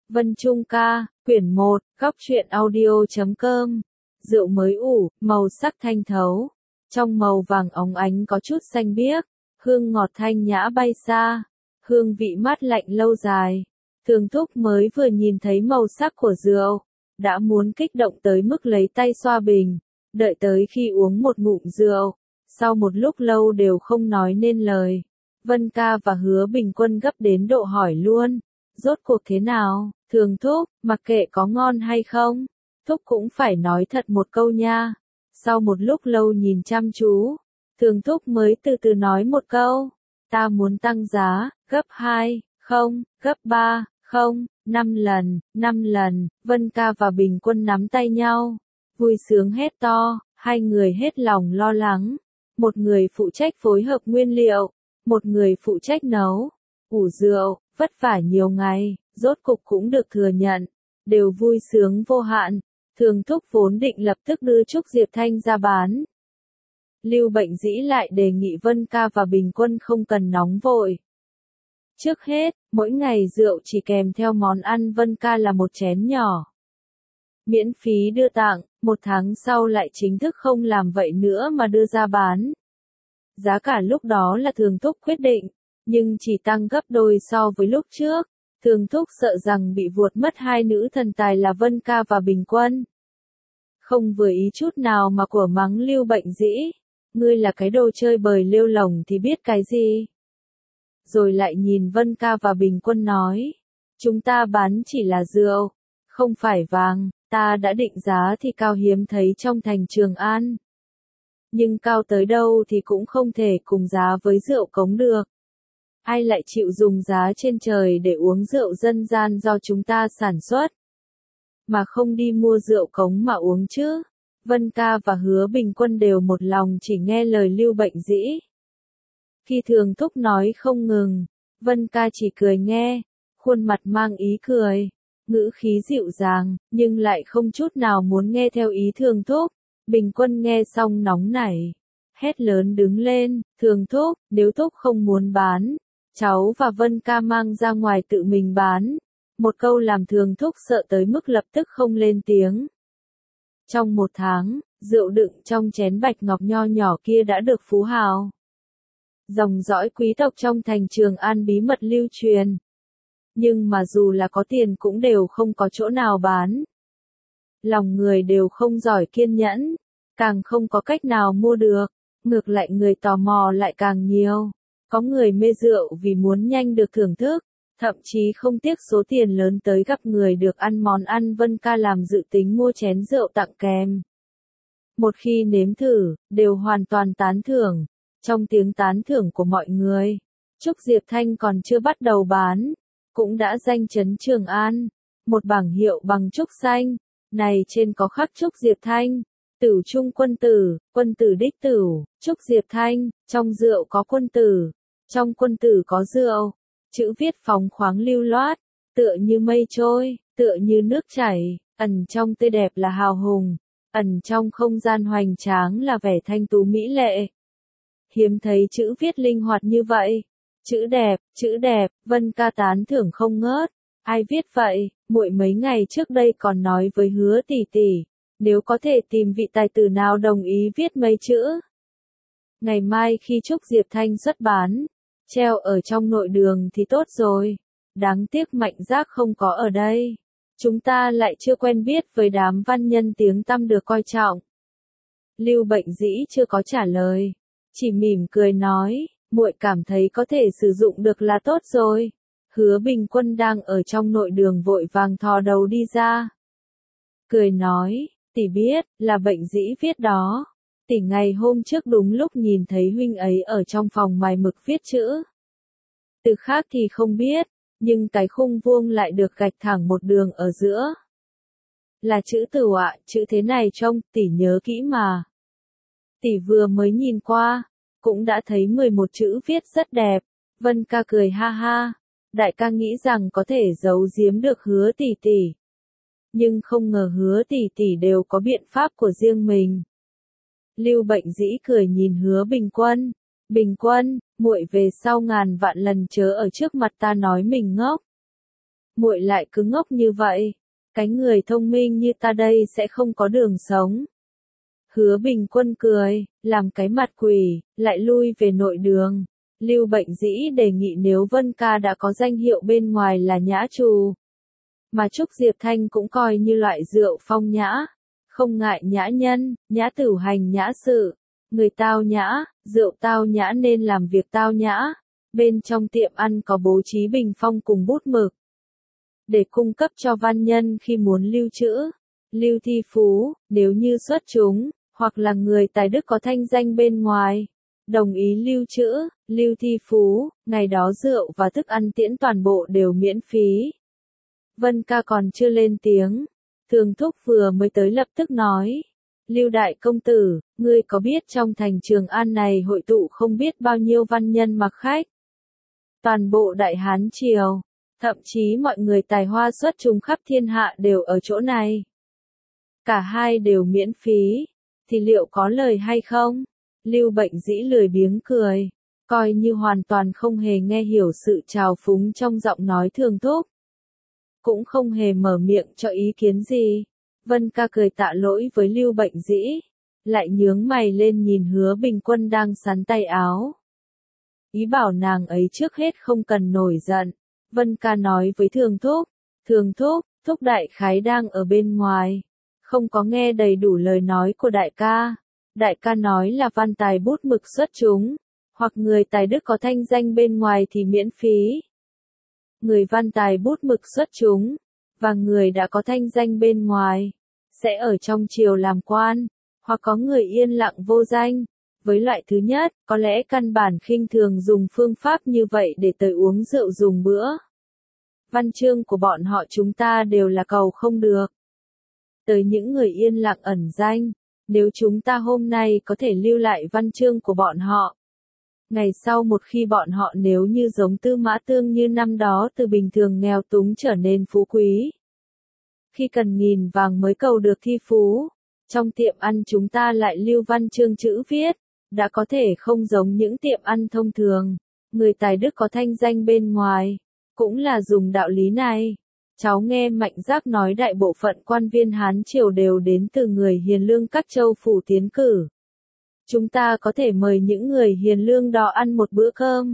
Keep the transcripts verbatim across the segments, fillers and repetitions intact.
Vân Trung ca, quyển một, góc truyện audio chấm com. Rượu mới ủ, màu sắc thanh thấu. Trong màu vàng óng ánh có chút xanh biếc, hương ngọt thanh nhã bay xa, hương vị mát lạnh lâu dài. Thường Thúc mới vừa nhìn thấy màu sắc của rượu, đã muốn kích động tới mức lấy tay xoa bình, đợi tới khi uống một ngụm rượu, sau một lúc lâu đều không nói nên lời. Vân ca và Hứa Bình Quân gấp đến độ hỏi luôn, rốt cuộc thế nào? Thường Thúc, mặc kệ có ngon hay không, Thúc cũng phải nói thật một câu nha. Sau một lúc lâu nhìn chăm chú, Thường Thúc mới từ từ nói một câu, ta muốn tăng giá, gấp hai, không, gấp ba, không, năm lần, năm lần. Vân ca và Bình Quân nắm tay nhau, vui sướng hét to, hai người hết lòng lo lắng. Một người phụ trách phối hợp nguyên liệu, một người phụ trách nấu, ủ rượu, vất vả nhiều ngày, rốt cục cũng được thừa nhận, đều vui sướng vô hạn. Thường Thúc vốn định lập tức đưa Trúc Diệp Thanh ra bán. Lưu Bệnh Dĩ lại đề nghị Vân ca và Bình Quân không cần nóng vội. Trước hết, mỗi ngày rượu chỉ kèm theo món ăn Vân ca là một chén nhỏ. Miễn phí đưa tặng, một tháng sau lại chính thức không làm vậy nữa mà đưa ra bán. Giá cả lúc đó là Thường Thúc quyết định, nhưng chỉ tăng gấp đôi so với lúc trước. Thường Thúc sợ rằng bị vuột mất hai nữ thần tài là Vân ca và Bình Quân. Không vừa ý chút nào mà của mắng Lưu Bệnh Dĩ, ngươi là cái đồ chơi bời lêu lồng thì biết cái gì. Rồi lại nhìn Vân ca và Bình Quân nói, chúng ta bán chỉ là rượu, không phải vàng, ta đã định giá thì cao hiếm thấy trong thành Trường An. Nhưng cao tới đâu thì cũng không thể cùng giá với rượu cống được. Ai lại chịu dùng giá trên trời để uống rượu dân gian do chúng ta sản xuất, mà không đi mua rượu cống mà uống chứ? Vân ca và Hứa Bình Quân đều một lòng chỉ nghe lời Lưu Bệnh Dĩ. Khi Thường Thúc nói không ngừng, Vân ca chỉ cười nghe, khuôn mặt mang ý cười, ngữ khí dịu dàng, nhưng lại không chút nào muốn nghe theo ý Thường Thúc. Bình Quân nghe xong nóng nảy, hét lớn đứng lên, Thường Thúc, nếu Thúc không muốn bán, cháu và Vân ca mang ra ngoài tự mình bán. Một câu làm Thường Thúc sợ tới mức lập tức không lên tiếng. Trong một tháng, rượu đựng trong chén bạch ngọc nho nhỏ kia đã được phú hào, dòng dõi quý tộc trong thành Trường An bí mật lưu truyền. Nhưng mà dù là có tiền cũng đều không có chỗ nào bán. Lòng người đều không giỏi kiên nhẫn, càng không có cách nào mua được, ngược lại người tò mò lại càng nhiều. Có người mê rượu vì muốn nhanh được thưởng thức, thậm chí không tiếc số tiền lớn tới gặp người được ăn món ăn Vân ca làm dự tính mua chén rượu tặng kèm. Một khi nếm thử, đều hoàn toàn tán thưởng. Trong tiếng tán thưởng của mọi người, Trúc Diệp Thanh còn chưa bắt đầu bán, cũng đã danh chấn Trường An. Một bảng hiệu bằng trúc xanh, này trên có khắc Trúc Diệp Thanh, Tửu Trung quân tử, quân tử đích tửu, Trúc Diệp Thanh, trong rượu có quân tử, trong quân tử có rượu. Chữ viết phóng khoáng lưu loát, tựa như mây trôi, tựa như nước chảy, ẩn trong tươi đẹp là hào hùng, ẩn trong không gian hoành tráng là vẻ thanh tú mỹ lệ. Hiếm thấy chữ viết linh hoạt như vậy. Chữ đẹp, chữ đẹp, Vân ca tán thưởng không ngớt. Ai viết vậy? Muội mấy ngày trước đây còn nói với Hứa tỷ tỷ, nếu có thể tìm vị tài tử nào đồng ý viết mấy chữ, ngày mai khi Trúc Diệp Thanh xuất bán, treo ở trong nội đường thì tốt rồi. Đáng tiếc Mạnh Giác không có ở đây. Chúng ta lại chưa quen biết với đám văn nhân tiếng tăm được coi trọng. Lưu Bệnh Dĩ chưa có trả lời, chỉ mỉm cười nói, muội cảm thấy có thể sử dụng được là tốt rồi. Hứa Bình Quân đang ở trong nội đường vội vàng thò đầu đi ra, cười nói, tỷ biết, là Bệnh Dĩ viết đó. Tỷ ngày hôm trước đúng lúc nhìn thấy huynh ấy ở trong phòng mài mực viết chữ. Từ khác thì không biết, nhưng cái khung vuông lại được gạch thẳng một đường ở giữa. Là chữ Tửu ạ, chữ thế này trông, tỷ nhớ kỹ mà. Tỷ vừa mới nhìn qua, cũng đã thấy mười một chữ viết rất đẹp. Vân ca cười ha ha, đại ca nghĩ rằng có thể giấu giếm được Hứa tỷ tỷ. Nhưng không ngờ Hứa tỷ tỷ đều có biện pháp của riêng mình. Lưu Bệnh Dĩ cười nhìn Hứa Bình Quân, Bình Quân, muội về sau ngàn vạn lần chớ ở trước mặt ta nói mình ngốc. muội lại cứ ngốc như vậy. Cái người thông minh như ta đây sẽ không có đường sống. Hứa Bình Quân cười, làm cái mặt quỷ, lại lui về nội đường. Lưu Bệnh Dĩ đề nghị nếu Vân Ca đã có danh hiệu bên ngoài là nhã trù, mà Trúc Diệp Thanh cũng coi như loại rượu phong nhã, không ngại nhã nhân, nhã tử hành nhã sự, người tao nhã, rượu tao nhã nên làm việc tao nhã. Bên trong tiệm ăn có bố trí bình phong cùng bút mực, để cung cấp cho văn nhân khi muốn lưu trữ. Lưu Thi Phú, nếu như xuất chúng, hoặc là người tài đức có thanh danh bên ngoài, đồng ý lưu trữ, Lưu Thi Phú, ngày đó rượu và thức ăn tiễn toàn bộ đều miễn phí. Vân Ca còn chưa lên tiếng, Thường Thúc vừa mới tới lập tức nói, Lưu đại công tử, ngươi có biết trong thành Trường An này hội tụ không biết bao nhiêu văn nhân mặc khách. Toàn bộ Đại Hán Triều, thậm chí mọi người tài hoa xuất chúng khắp thiên hạ đều ở chỗ này. Cả hai đều miễn phí, thì liệu có lời hay không? Lưu Bệnh Dĩ lười biếng cười, coi như hoàn toàn không hề nghe hiểu sự trào phúng trong giọng nói Thường Thúc. Cũng không hề mở miệng cho ý kiến gì. Vân Ca cười tạ lỗi với Lưu Bệnh Dĩ, lại nhướng mày lên nhìn Hứa Bình Quân đang sắn tay áo. Ý bảo nàng ấy trước hết không cần nổi giận. Vân Ca nói với Thường Thúc, Thường Thúc, Thúc đại khái đang ở bên ngoài, không có nghe đầy đủ lời nói của đại ca. Đại ca nói là văn tài bút mực xuất chúng, hoặc người tài đức có thanh danh bên ngoài thì miễn phí. Người văn tài bút mực xuất chúng, và người đã có thanh danh bên ngoài, sẽ ở trong triều làm quan, hoặc có người yên lặng vô danh. Với loại thứ nhất, có lẽ căn bản khinh thường dùng phương pháp như vậy để tới uống rượu dùng bữa. Văn chương của bọn họ chúng ta đều là cầu không được. Tới những người yên lặng ẩn danh, nếu chúng ta hôm nay có thể lưu lại văn chương của bọn họ, ngày sau một khi bọn họ nếu như giống Tư Mã Tương như năm đó từ bình thường nghèo túng trở nên phú quý, khi cần nghìn vàng mới cầu được thi phú, trong tiệm ăn chúng ta lại lưu văn chương chữ viết, đã có thể không giống những tiệm ăn thông thường, người tài đức có thanh danh bên ngoài, cũng là dùng đạo lý này. Cháu nghe Mạnh Giác nói đại bộ phận quan viên Hán Triều đều đến từ người hiền lương các châu phủ tiến cử. Chúng ta có thể mời những người hiền lương đó ăn một bữa cơm.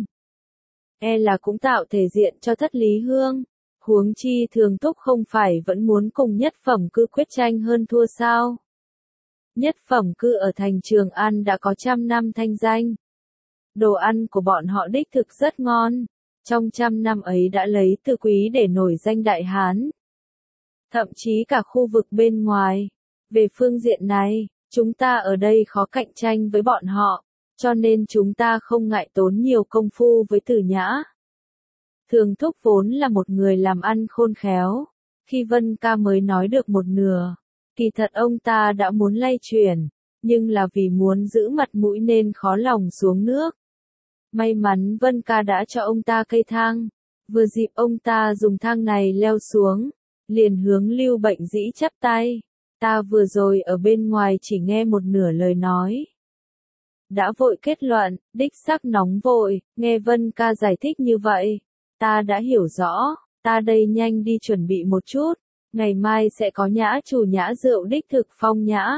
E là cũng tạo thể diện cho Thất Lý Hương. Huống chi Thường Thúc không phải vẫn muốn cùng Nhất Phẩm Cư quyết tranh hơn thua sao? Nhất Phẩm Cư ở thành Trường An đã có trăm năm thanh danh. Đồ ăn của bọn họ đích thực rất ngon. Trong trăm năm ấy đã lấy từ quý để nổi danh Đại Hán. Thậm chí cả khu vực bên ngoài. Về phương diện này, chúng ta ở đây khó cạnh tranh với bọn họ, cho nên chúng ta không ngại tốn nhiều công phu với Tử Nhã. Thường Thúc vốn là một người làm ăn khôn khéo. Khi Vân Ca mới nói được một nửa, kỳ thật ông ta đã muốn lay chuyển, nhưng là vì muốn giữ mặt mũi nên khó lòng xuống nước. May mắn Vân Ca đã cho ông ta cây thang, vừa dịp ông ta dùng thang này leo xuống, liền hướng Lưu Bệnh Dĩ chắp tay. Ta vừa rồi ở bên ngoài chỉ nghe một nửa lời nói. Đã vội kết luận, đích xác nóng vội, nghe Vân Ca giải thích như vậy. Ta đã hiểu rõ, ta đây nhanh đi chuẩn bị một chút, ngày mai sẽ có nhã chủ nhã rượu đích thực phong nhã.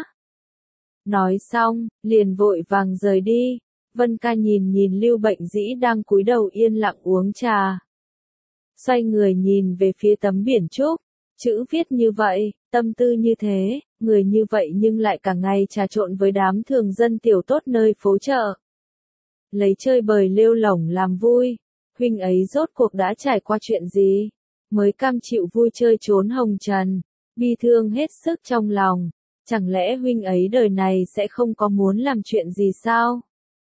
Nói xong, liền vội vàng rời đi. Vân Ca nhìn nhìn Lưu Bệnh Dĩ đang cúi đầu yên lặng uống trà. Xoay người nhìn về phía tấm biển trúc, chữ viết như vậy, tâm tư như thế, người như vậy nhưng lại cả ngày trà trộn với đám thường dân tiểu tốt nơi phố chợ. Lấy chơi bời lêu lổng làm vui, huynh ấy rốt cuộc đã trải qua chuyện gì, mới cam chịu vui chơi trốn hồng trần, bi thương hết sức trong lòng, chẳng lẽ huynh ấy đời này sẽ không có muốn làm chuyện gì sao?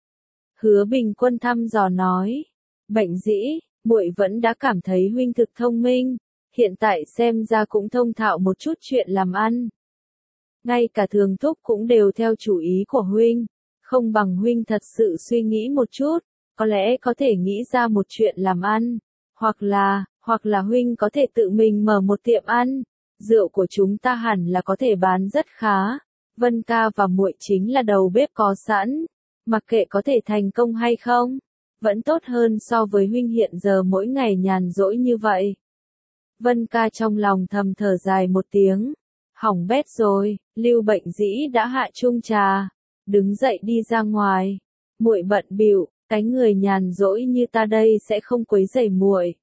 Hứa Bình Quân thăm dò nói, Bệnh Dĩ, muội vẫn đã cảm thấy huynh thực thông minh, hiện tại xem ra cũng thông thạo một chút chuyện làm ăn. Ngay cả Thường Thúc cũng đều theo chủ ý của huynh, không bằng huynh thật sự suy nghĩ một chút, có lẽ có thể nghĩ ra một chuyện làm ăn, hoặc là, hoặc là huynh có thể tự mình mở một tiệm ăn, rượu của chúng ta hẳn là có thể bán rất khá. Vân Ca và muội chính là đầu bếp có sẵn, mặc kệ có thể thành công hay không, vẫn tốt hơn so với huynh hiện giờ mỗi ngày nhàn rỗi như vậy. Vân ca trong lòng thầm thở dài một tiếng. Hỏng bét rồi, Lưu Bệnh Dĩ đã hạ chung trà, đứng dậy đi ra ngoài. Muội bận bịu, cái người nhàn rỗi như ta đây sẽ không quấy rầy muội.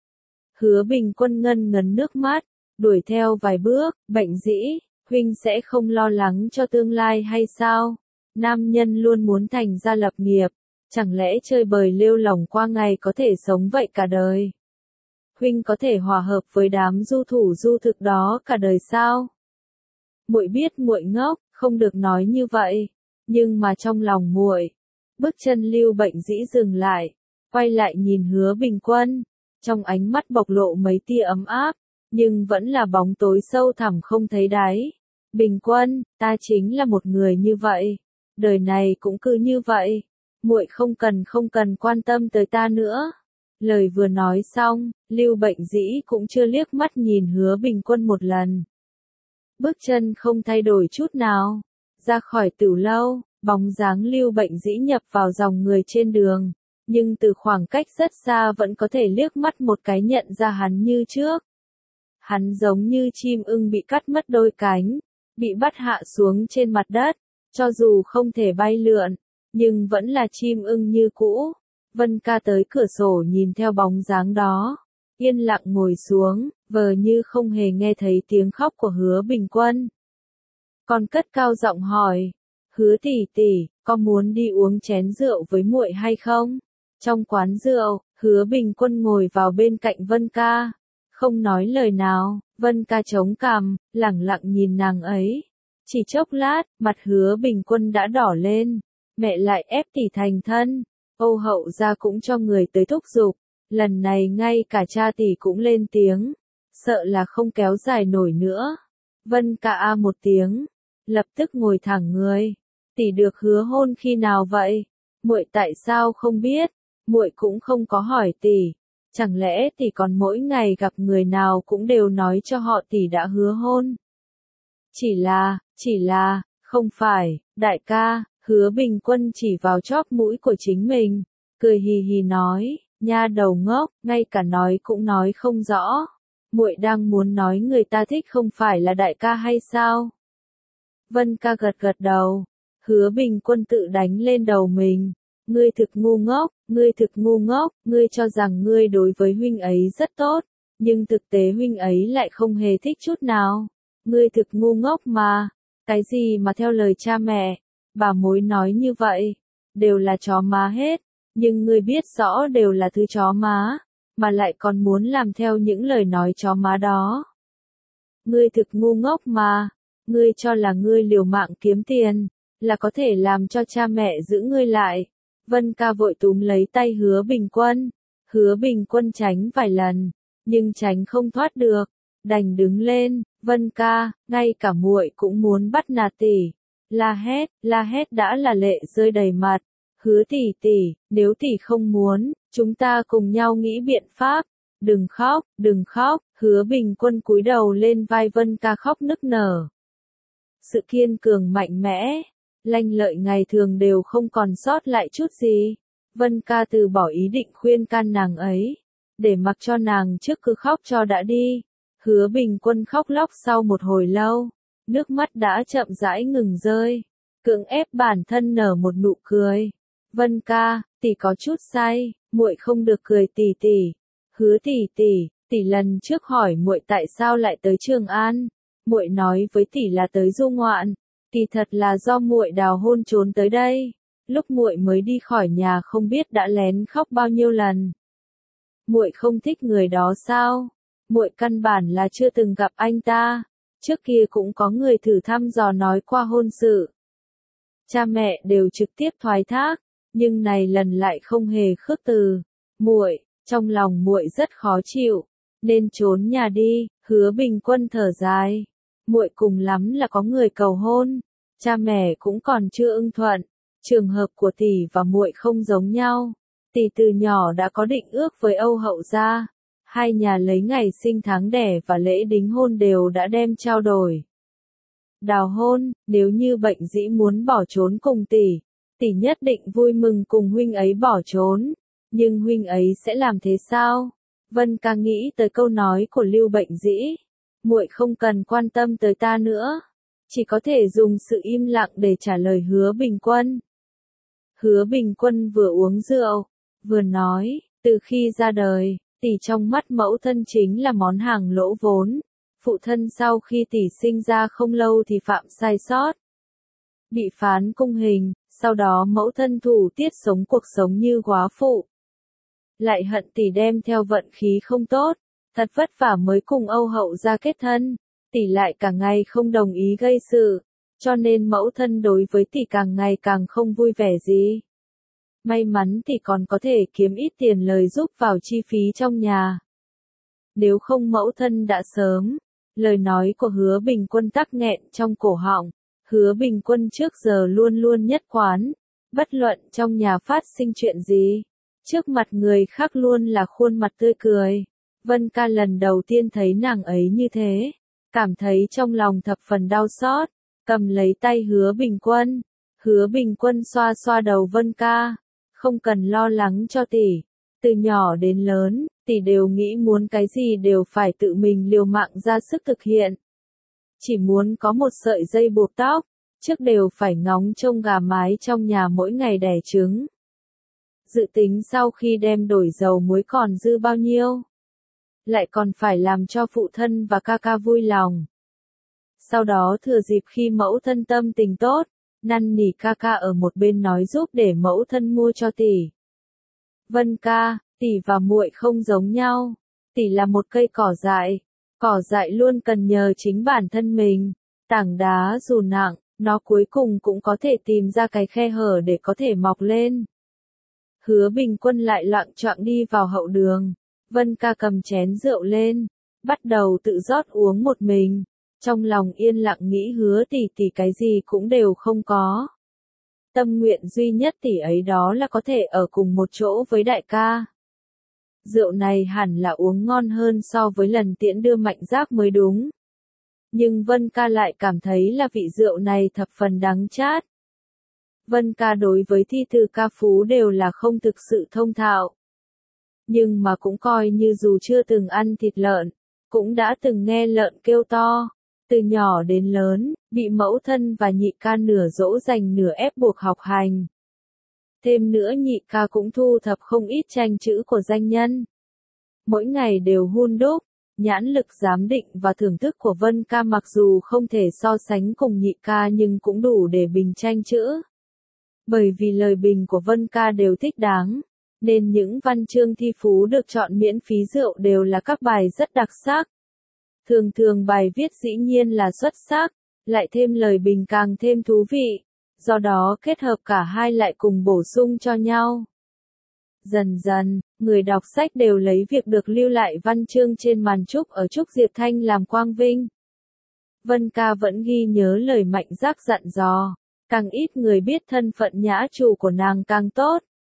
Hứa Bình Quân ngân ngấn nước mắt, đuổi theo vài bước. Bệnh Dĩ, huynh sẽ không lo lắng cho tương lai hay sao? Nam nhân luôn muốn thành gia lập nghiệp, chẳng lẽ chơi bời lêu lỏng qua ngày có thể sống vậy cả đời? Huynh có thể hòa hợp với đám du thủ du thực đó cả đời sao? Muội biết muội ngốc, không được nói như vậy, nhưng mà trong lòng muội. Bước chân Lưu Bệnh Dĩ dừng lại, quay lại nhìn Hứa Bình Quân, trong ánh mắt bộc lộ mấy tia ấm áp, nhưng vẫn là bóng tối sâu thẳm không thấy đáy. Bình Quân, ta chính là một người như vậy, đời này cũng cứ như vậy, muội không cần không cần quan tâm tới ta nữa. Lời vừa nói xong, Lưu Bệnh Dĩ cũng chưa liếc mắt nhìn Hứa Bình Quân một lần. Bước chân không thay đổi chút nào, ra khỏi tửu lâu, bóng dáng Lưu Bệnh Dĩ nhập vào dòng người trên đường, nhưng từ khoảng cách rất xa vẫn có thể liếc mắt một cái nhận ra hắn như trước. Hắn giống như chim ưng bị cắt mất đôi cánh, bị bắt hạ xuống trên mặt đất, cho dù không thể bay lượn, nhưng vẫn là chim ưng như cũ. Vân ca tới cửa sổ nhìn theo bóng dáng đó, yên lặng ngồi xuống, vờ như không hề nghe thấy tiếng khóc của Hứa Bình Quân. Còn cất cao giọng hỏi, Hứa tỷ tỷ, có muốn đi uống chén rượu với muội hay không? Trong quán rượu, Hứa Bình Quân ngồi vào bên cạnh Vân ca, không nói lời nào. Vân ca chống cằm, lẳng lặng nhìn nàng ấy. Chỉ chốc lát, mặt Hứa Bình Quân đã đỏ lên. Mẹ lại ép tỷ thành thân. Âu hậu gia cũng cho người tới thúc giục. Lần này ngay cả cha tỷ cũng lên tiếng. Sợ là không kéo dài nổi nữa. Vân ca a một tiếng, lập tức ngồi thẳng người. Tỷ được hứa hôn khi nào vậy? Muội tại sao không biết? Muội cũng không có hỏi tỷ. Chẳng lẽ tỷ còn mỗi ngày gặp người nào cũng đều nói cho họ tỷ đã hứa hôn? Chỉ là, chỉ là, không phải, đại ca. Hứa Bình Quân chỉ vào chóp mũi của chính mình, cười hì hì nói, nha đầu ngốc, ngay cả nói cũng nói không rõ. Muội đang muốn nói người ta thích không phải là đại ca hay sao? Vân ca gật gật đầu. Hứa Bình Quân tự đánh lên đầu mình. Ngươi thực ngu ngốc, ngươi thực ngu ngốc, ngươi cho rằng ngươi đối với huynh ấy rất tốt, nhưng thực tế huynh ấy lại không hề thích chút nào. Ngươi thực ngu ngốc mà, cái gì mà theo lời cha mẹ, bà mối nói như vậy, đều là chó má hết, nhưng ngươi biết rõ đều là thứ chó má, mà lại còn muốn làm theo những lời nói chó má đó. Ngươi thực ngu ngốc mà, ngươi cho là ngươi liều mạng kiếm tiền, là có thể làm cho cha mẹ giữ ngươi lại. Vân ca vội túm lấy tay Hứa Bình Quân. Hứa Bình Quân tránh vài lần, nhưng tránh không thoát được, đành đứng lên. Vân ca, ngay cả muội cũng muốn bắt nạt tỷ. La hét, la hét đã là lệ rơi đầy mặt. Hứa tỷ tỷ, nếu tỷ không muốn, chúng ta cùng nhau nghĩ biện pháp. Đừng khóc, đừng khóc. Hứa Bình Quân cúi đầu lên vai Vân ca khóc nức nở. Sự kiên cường mạnh mẽ, lanh lợi ngày thường đều không còn sót lại chút gì. Vân ca từ bỏ ý định khuyên can nàng ấy, để mặc cho nàng trước cứ khóc cho đã đi. Hứa Bình Quân khóc lóc sau một hồi lâu, nước mắt đã chậm rãi ngừng rơi, cưỡng ép bản thân nở một nụ cười. Vân ca, tỷ có chút say, muội không được cười tỷ tỷ. Hứa tỷ tỷ, tỷ lần trước hỏi muội tại sao lại tới Trường An, muội nói với tỷ là tới du ngoạn. Kỳ thật là do muội đào hôn trốn tới đây. Lúc muội mới đi khỏi nhà không biết đã lén khóc bao nhiêu lần. Muội không thích người đó sao? Muội căn bản là chưa từng gặp anh ta. Trước kia cũng có người thử thăm dò nói qua hôn sự. Cha mẹ đều trực tiếp thoái thác, nhưng này lần lại không hề khước từ. Muội, trong lòng muội rất khó chịu, nên trốn nhà đi. Hứa Bình Quân thở dài. Muội cùng lắm là có người cầu hôn, cha mẹ cũng còn chưa ưng thuận. Trường hợp của tỷ và muội không giống nhau. Tỷ từ nhỏ đã có định ước với Âu hậu gia, hai nhà lấy ngày sinh tháng đẻ và lễ đính hôn đều đã đem trao đổi. Đào hôn, nếu như Bệnh Dĩ muốn bỏ trốn cùng tỷ, tỷ nhất định vui mừng cùng huynh ấy bỏ trốn, nhưng huynh ấy sẽ làm thế sao? Vân ca nghĩ tới câu nói của Lưu Bệnh Dĩ, muội không cần quan tâm tới ta nữa, chỉ có thể dùng sự im lặng để trả lời Hứa Bình Quân. Hứa Bình Quân vừa uống rượu, vừa nói, từ khi ra đời, tỷ trong mắt mẫu thân chính là món hàng lỗ vốn. Phụ thân sau khi tỷ sinh ra không lâu thì phạm sai sót, bị phán cung hình, sau đó mẫu thân thủ tiết sống cuộc sống như góa phụ. Lại hận tỷ đem theo vận khí không tốt, thật vất vả mới cùng Âu Hậu ra kết thân, tỷ lại cả ngày không đồng ý gây sự, cho nên mẫu thân đối với tỷ càng ngày càng không vui vẻ gì. May mắn tỷ còn có thể kiếm ít tiền lời giúp vào chi phí trong nhà. Nếu không mẫu thân đã sớm. Lời nói của Hứa Bình Quân tắc nghẹn trong cổ họng. Hứa Bình Quân trước giờ luôn luôn nhất quán, bất luận trong nhà phát sinh chuyện gì, trước mặt người khác luôn là khuôn mặt tươi cười. Vân ca lần đầu tiên thấy nàng ấy như thế, cảm thấy trong lòng thập phần đau xót, cầm lấy tay Hứa Bình Quân. Hứa Bình Quân xoa xoa đầu Vân ca, không cần lo lắng cho tỷ, từ nhỏ đến lớn, tỷ đều nghĩ muốn cái gì đều phải tự mình liều mạng ra sức thực hiện. Chỉ muốn có một sợi dây buộc tóc, trước đều phải ngóng trông gà mái trong nhà mỗi ngày đẻ trứng. Dự tính sau khi đem đổi dầu muối còn dư bao nhiêu, lại còn phải làm cho phụ thân và ca ca vui lòng. Sau đó thừa dịp khi mẫu thân tâm tình tốt, năn nỉ ca ca ở một bên nói giúp để mẫu thân mua cho tỷ. Vân ca, tỷ và muội không giống nhau, tỷ là một cây cỏ dại, cỏ dại luôn cần nhờ chính bản thân mình, tảng đá dù nặng, nó cuối cùng cũng có thể tìm ra cái khe hở để có thể mọc lên. Hứa Bình Quân lại loạng choạng đi vào hậu đường, Vân ca cầm chén rượu lên, bắt đầu tự rót uống một mình, trong lòng yên lặng nghĩ Hứa tỷ tỷ cái gì cũng đều không có. Tâm nguyện duy nhất tỷ ấy đó là có thể ở cùng một chỗ với đại ca. Rượu này hẳn là uống ngon hơn so với lần tiễn đưa Mạnh Giác mới đúng. Nhưng Vân ca lại cảm thấy là vị rượu này thập phần đắng chát. Vân ca đối với thi từ ca phú đều là không thực sự thông thạo. Nhưng mà cũng coi như dù chưa từng ăn thịt lợn, cũng đã từng nghe lợn kêu to. Từ nhỏ đến lớn, bị mẫu thân và nhị ca nửa dỗ dành nửa ép buộc học hành. Thêm nữa nhị ca cũng thu thập không ít tranh chữ của danh nhân. Mỗi ngày đều hun đúc, nhãn lực giám định và thưởng thức của Vân ca mặc dù không thể so sánh cùng nhị ca nhưng cũng đủ để bình tranh chữ. Bởi vì lời bình của Vân ca đều thích đáng, nên những văn chương thi phú được chọn miễn phí rượu đều là các bài rất đặc sắc. Thường thường bài viết dĩ nhiên là xuất sắc, lại thêm lời bình càng thêm thú vị, do đó kết hợp cả hai lại cùng bổ sung cho nhau. Dần dần, người đọc sách đều lấy việc được lưu lại văn chương trên màn trúc ở Trúc Diệp Thanh làm quang vinh. Vân ca vẫn ghi nhớ lời Mạnh Giác dặn dò, càng ít người biết thân phận nhã chủ của nàng càng tốt.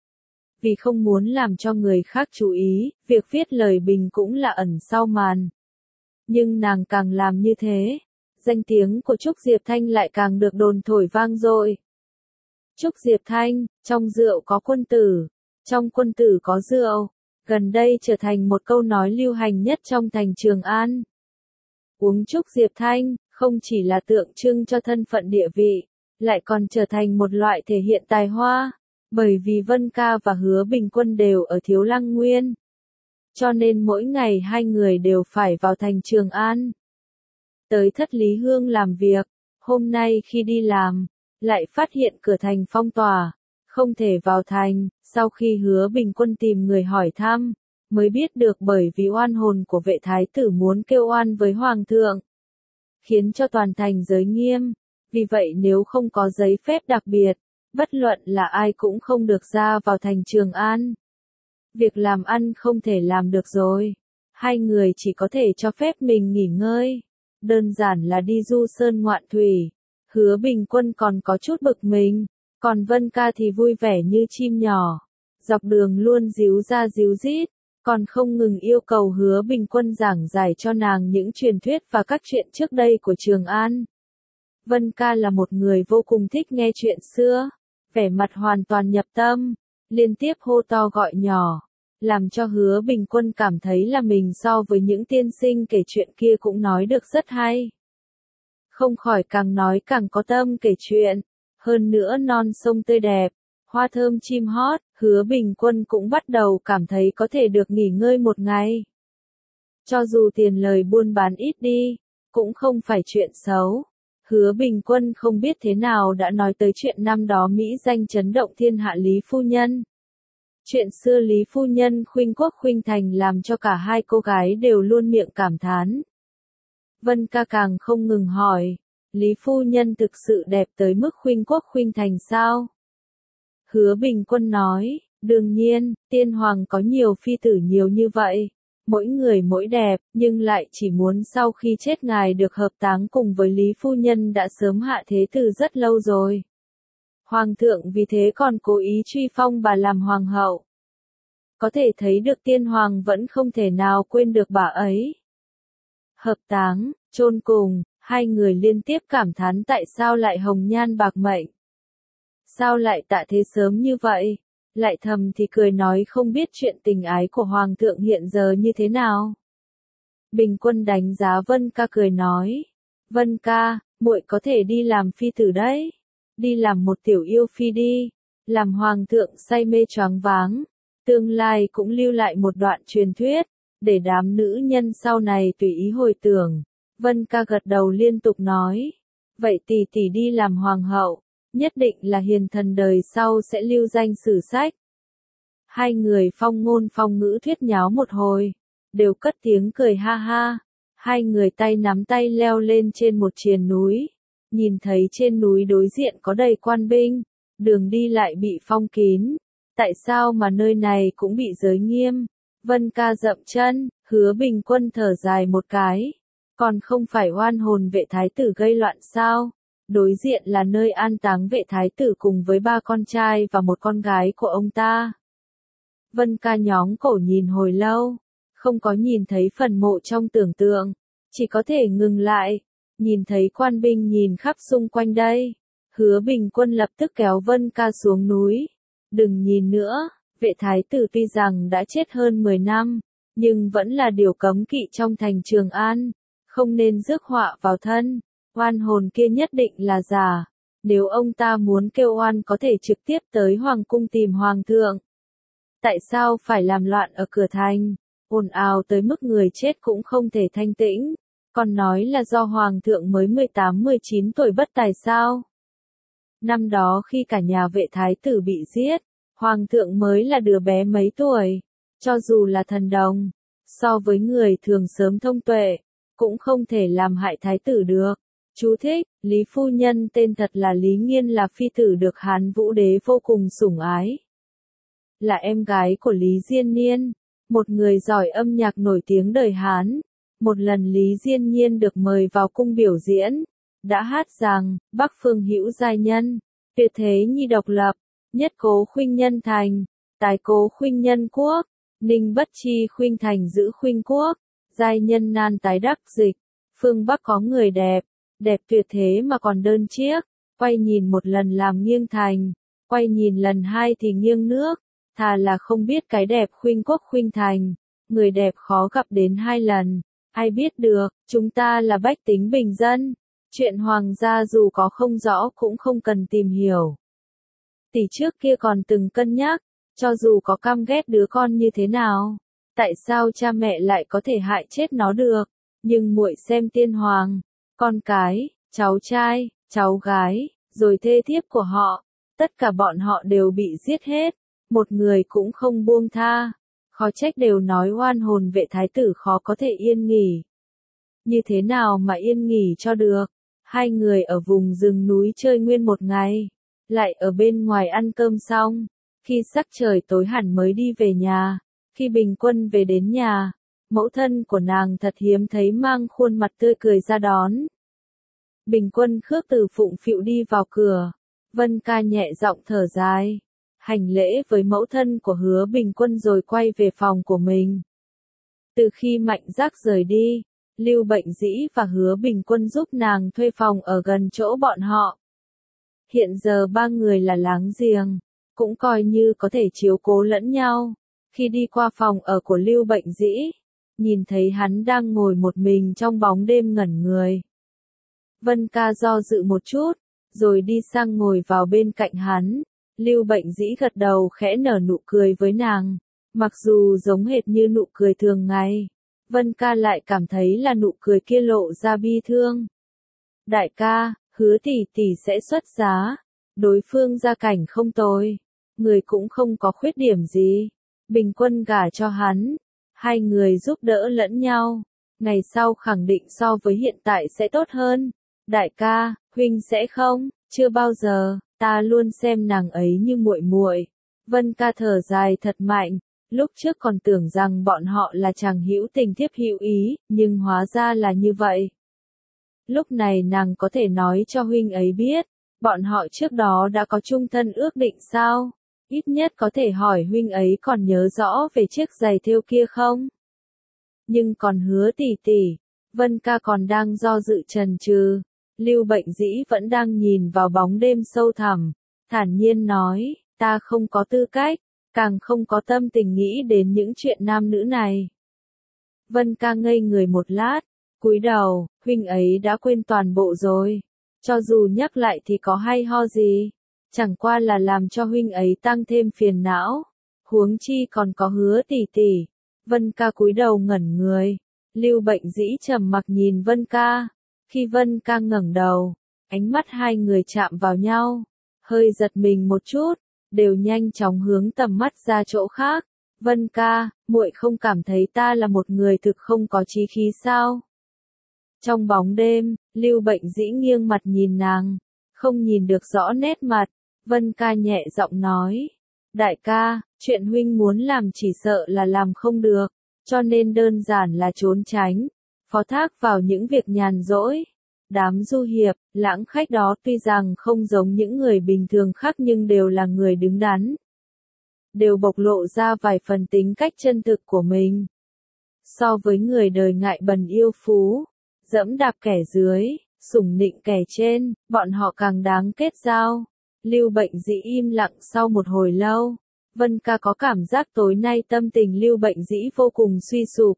Vì không muốn làm cho người khác chú ý, việc viết lời bình cũng là ẩn sau màn. Nhưng nàng càng làm như thế, danh tiếng của Trúc Diệp Thanh lại càng được đồn thổi vang dội. Trúc Diệp Thanh, trong rượu có quân tử, trong quân tử có rượu, gần đây trở thành một câu nói lưu hành nhất trong thành Trường An. Uống Trúc Diệp Thanh, không chỉ là tượng trưng cho thân phận địa vị, lại còn trở thành một loại thể hiện tài hoa, bởi vì Vân ca và Hứa Bình Quân đều ở Thiếu Lăng Nguyên. Cho nên mỗi ngày hai người đều phải vào thành Trường An. Tới Thất Lý Hương làm việc, hôm nay khi đi làm, lại phát hiện cửa thành phong tỏa, không thể vào thành, sau khi Hứa Bình Quân tìm người hỏi thăm, mới biết được bởi vì oan hồn của vệ thái tử muốn kêu oan với Hoàng thượng, khiến cho toàn thành giới nghiêm, vì vậy nếu không có giấy phép đặc biệt, bất luận là ai cũng không được ra vào thành Trường An. Việc làm ăn không thể làm được rồi, hai người chỉ có thể cho phép mình nghỉ ngơi, đơn giản là đi du sơn ngoạn thủy. Hứa Bình Quân còn có chút bực mình, còn Vân ca thì vui vẻ như chim nhỏ, dọc đường luôn díu ra díu dít, còn không ngừng yêu cầu Hứa Bình Quân giảng giải cho nàng những truyền thuyết và các chuyện trước đây của Trường An. Vân ca là một người vô cùng thích nghe chuyện xưa, vẻ mặt hoàn toàn nhập tâm, liên tiếp hô to gọi nhỏ, làm cho Hứa Bình Quân cảm thấy là mình so với những tiên sinh kể chuyện kia cũng nói được rất hay. Không khỏi càng nói càng có tâm kể chuyện, hơn nữa non sông tươi đẹp, hoa thơm chim hót, Hứa Bình Quân cũng bắt đầu cảm thấy có thể được nghỉ ngơi một ngày. Cho dù tiền lời buôn bán ít đi, cũng không phải chuyện xấu. Hứa Bình Quân không biết thế nào đã nói tới chuyện năm đó Mỹ danh chấn động thiên hạ Lý Phu Nhân. Chuyện xưa Lý Phu Nhân khuynh quốc khuynh thành làm cho cả hai cô gái đều luôn miệng cảm thán. Vân ca càng không ngừng hỏi, Lý Phu Nhân thực sự đẹp tới mức khuynh quốc khuynh thành sao? Hứa Bình Quân nói, đương nhiên, tiên hoàng có nhiều phi tử nhiều như vậy. Mỗi người mỗi đẹp, nhưng lại chỉ muốn sau khi chết ngài được hợp táng cùng với Lý Phu Nhân đã sớm hạ thế từ rất lâu rồi. Hoàng thượng vì thế còn cố ý truy phong bà làm hoàng hậu. Có thể thấy được tiên hoàng vẫn không thể nào quên được bà ấy. Hợp táng, chôn cùng, hai người liên tiếp cảm thán tại sao lại hồng nhan bạc mệnh. Sao lại tạ thế sớm như vậy? Lại thầm thì cười nói không biết chuyện tình ái của Hoàng thượng hiện giờ như thế nào. Bình Quân đánh giá Vân ca cười nói. Vân ca, muội có thể đi làm phi tử đấy. Đi làm một tiểu yêu phi đi. Làm Hoàng thượng say mê choáng váng. Tương lai cũng lưu lại một đoạn truyền thuyết. Để đám nữ nhân sau này tùy ý hồi tưởng. Vân ca gật đầu liên tục nói. Vậy tỷ tỷ đi làm hoàng hậu. Nhất định là hiền thần đời sau sẽ lưu danh sử sách. Hai người phong ngôn phong ngữ thuyết nháo một hồi, đều cất tiếng cười ha ha. Hai người tay nắm tay leo lên trên một triền núi, nhìn thấy trên núi đối diện có đầy quan binh, đường đi lại bị phong kín. Tại sao mà nơi này cũng bị giới nghiêm? Vân ca dậm chân, Hứa Bình Quân thở dài một cái. Còn không phải oan hồn vệ thái tử gây loạn sao? Đối diện là nơi an táng vệ thái tử cùng với ba con trai và một con gái của ông ta. Vân ca nhóng cổ nhìn hồi lâu, không có nhìn thấy phần mộ trong tưởng tượng, chỉ có thể ngừng lại, nhìn thấy quan binh nhìn khắp xung quanh đây. Hứa Bình Quân lập tức kéo Vân ca xuống núi. Đừng nhìn nữa, vệ thái tử tuy rằng đã chết hơn mười năm, nhưng vẫn là điều cấm kỵ trong thành Trường An, không nên rước họa vào thân. Oan hồn kia nhất định là giả. Nếu ông ta muốn kêu oan có thể trực tiếp tới hoàng cung tìm hoàng thượng. Tại sao phải làm loạn ở cửa thành? Ồn ào tới mức người chết cũng không thể thanh tĩnh. Còn nói là do hoàng thượng mới mười tám mười chín tuổi bất tài sao? Năm đó khi cả nhà vệ thái tử bị giết, hoàng thượng mới là đứa bé mấy tuổi. Cho dù là thần đồng, so với người thường sớm thông tuệ, cũng không thể làm hại thái tử được. Chú thích, Lý Phu Nhân tên thật là Lý Nghiên, là phi tử được Hán Vũ Đế vô cùng sủng ái. Là em gái của Lý Diên Niên, một người giỏi âm nhạc nổi tiếng đời Hán. Một lần Lý Diên Nhiên được mời vào cung biểu diễn, đã hát rằng, Bắc phương hữu giai nhân, tuyệt thế nhi độc lập, nhất cố khuynh nhân thành, tài cố khuynh nhân quốc, ninh bất chi khuynh thành giữ khuynh quốc, giai nhân nan tái đắc dịch, phương Bắc có người đẹp. Đẹp tuyệt thế mà còn đơn chiếc, quay nhìn một lần làm nghiêng thành, quay nhìn lần hai thì nghiêng nước, thà là không biết cái đẹp khuynh quốc khuynh thành, người đẹp khó gặp đến hai lần, ai biết được, chúng ta là bách tính bình dân, chuyện hoàng gia dù có không rõ cũng không cần tìm hiểu. Tỷ trước kia còn từng cân nhắc, cho dù có căm ghét đứa con như thế nào, tại sao cha mẹ lại có thể hại chết nó được, nhưng muội xem tiên hoàng. Con cái, cháu trai, cháu gái, rồi thê thiếp của họ, tất cả bọn họ đều bị giết hết, một người cũng không buông tha. Khó trách đều nói oan hồn vệ thái tử khó có thể yên nghỉ. Như thế nào mà yên nghỉ cho được? Hai người ở vùng rừng núi chơi nguyên một ngày, lại ở bên ngoài ăn cơm xong, khi sắc trời tối hẳn mới đi về nhà. Khi Bình Quân về đến nhà, mẫu thân của nàng thật hiếm thấy mang khuôn mặt tươi cười ra đón. Bình Quân khước từ phụng phịu đi vào cửa, Vân ca nhẹ giọng thở dài, hành lễ với mẫu thân của Hứa Bình Quân rồi quay về phòng của mình. Từ khi Mạnh Giác rời đi, Lưu Bệnh Dĩ và Hứa Bình Quân giúp nàng thuê phòng ở gần chỗ bọn họ. Hiện giờ ba người là láng giềng, cũng coi như có thể chiếu cố lẫn nhau. Khi đi qua phòng ở của Lưu Bệnh Dĩ, nhìn thấy hắn đang ngồi một mình trong bóng đêm ngẩn người. Vân Ca do dự một chút, rồi đi sang ngồi vào bên cạnh hắn. Lưu Bệnh Dĩ gật đầu khẽ nở nụ cười với nàng, mặc dù giống hệt như nụ cười thường ngày. Vân Ca lại cảm thấy là nụ cười kia lộ ra bi thương. Đại ca, Hứa tỷ tỷ sẽ xuất giá, đối phương gia cảnh không tồi, người cũng không có khuyết điểm gì, bình quân gả cho hắn, hai người giúp đỡ lẫn nhau, ngày sau khẳng định so với hiện tại sẽ tốt hơn. Đại ca, huynh sẽ không? Chưa bao giờ, ta luôn xem nàng ấy như muội muội. Vân Ca thở dài thật mạnh, lúc trước còn tưởng rằng bọn họ là chàng hữu tình thiếp hữu ý, nhưng hóa ra là như vậy. Lúc này nàng có thể nói cho huynh ấy biết, bọn họ trước đó đã có chung thân ước định sao? Ít nhất có thể hỏi huynh ấy còn nhớ rõ về chiếc giày thêu kia không? Nhưng còn Hứa tỷ tỷ, Vân Ca còn đang do dự chần chừ. Lưu Bệnh Dĩ vẫn đang nhìn vào bóng đêm sâu thẳm, thản nhiên nói, ta không có tư cách, càng không có tâm tình nghĩ đến những chuyện nam nữ này. Vân Ca ngây người một lát, cúi đầu, huynh ấy đã quên toàn bộ rồi, cho dù nhắc lại thì có hay ho gì, chẳng qua là làm cho huynh ấy tăng thêm phiền não, huống chi còn có Hứa tỷ tỷ. Vân Ca cúi đầu ngẩn người, Lưu Bệnh Dĩ trầm mặc nhìn Vân Ca. Khi Vân Ca ngẩng đầu, ánh mắt hai người chạm vào nhau, hơi giật mình một chút, đều nhanh chóng hướng tầm mắt ra chỗ khác. Vân Ca, muội không cảm thấy ta là một người thực không có chí khí sao? Trong bóng đêm, Lưu Bệnh Dĩ nghiêng mặt nhìn nàng, không nhìn được rõ nét mặt. Vân Ca nhẹ giọng nói, đại ca, chuyện huynh muốn làm chỉ sợ là làm không được, cho nên đơn giản là trốn tránh, phó thác vào những việc nhàn rỗi. Đám du hiệp, lãng khách đó tuy rằng không giống những người bình thường khác nhưng đều là người đứng đắn. Đều bộc lộ ra vài phần tính cách chân thực của mình. So với người đời ngại bần yêu phú, dẫm đạp kẻ dưới, sủng nịnh kẻ trên, bọn họ càng đáng kết giao. Lưu Bệnh Dĩ im lặng sau một hồi lâu. Vân Ca có cảm giác tối nay tâm tình Lưu Bệnh Dĩ vô cùng suy sụp.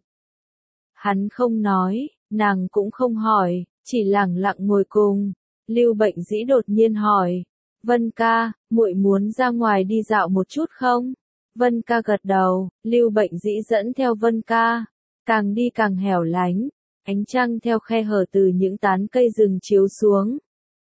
Hắn không nói, nàng cũng không hỏi, chỉ lẳng lặng ngồi cùng. Lưu Bệnh Dĩ đột nhiên hỏi, Vân Ca, muội muốn ra ngoài đi dạo một chút không? Vân Ca gật đầu, Lưu Bệnh Dĩ dẫn theo Vân Ca, càng đi càng hẻo lánh, ánh trăng theo khe hở từ những tán cây rừng chiếu xuống.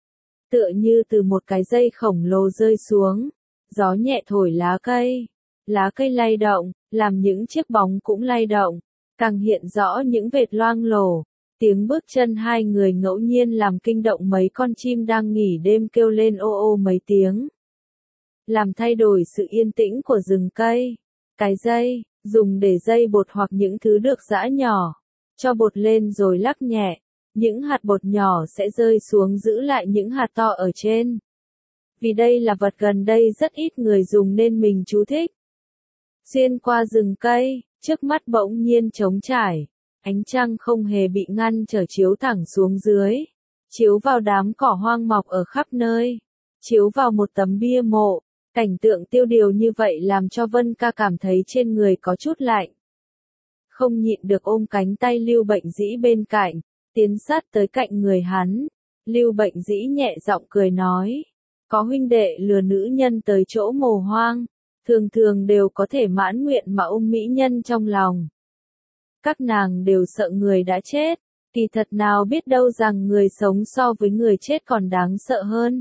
Tựa như từ một cái dây khổng lồ rơi xuống, gió nhẹ thổi lá cây, lá cây lay động, làm những chiếc bóng cũng lay động, càng hiện rõ những vệt loang lổ. Tiếng bước chân hai người ngẫu nhiên làm kinh động mấy con chim đang nghỉ đêm kêu lên ô ô mấy tiếng. Làm thay đổi sự yên tĩnh của rừng cây. Cái dây, dùng để dây bột hoặc những thứ được giã nhỏ. Cho bột lên rồi lắc nhẹ. Những hạt bột nhỏ sẽ rơi xuống giữ lại những hạt to ở trên. Vì đây là vật gần đây rất ít người dùng nên mình chú thích. Xuyên qua rừng cây, trước mắt bỗng nhiên trống trải. Ánh trăng không hề bị ngăn trở chiếu thẳng xuống dưới, chiếu vào đám cỏ hoang mọc ở khắp nơi, chiếu vào một tấm bia mộ. Cảnh tượng tiêu điều như vậy làm cho Vân Ca cảm thấy trên người có chút lạnh. Không nhịn được ôm cánh tay Lưu Bệnh Dĩ bên cạnh, tiến sát tới cạnh người hắn. Lưu Bệnh Dĩ nhẹ giọng cười nói, có huynh đệ lừa nữ nhân tới chỗ mồ hoang, thường thường đều có thể mãn nguyện mà ôm mỹ nhân trong lòng. Các nàng đều sợ người đã chết, kỳ thật nào biết đâu rằng người sống so với người chết còn đáng sợ hơn.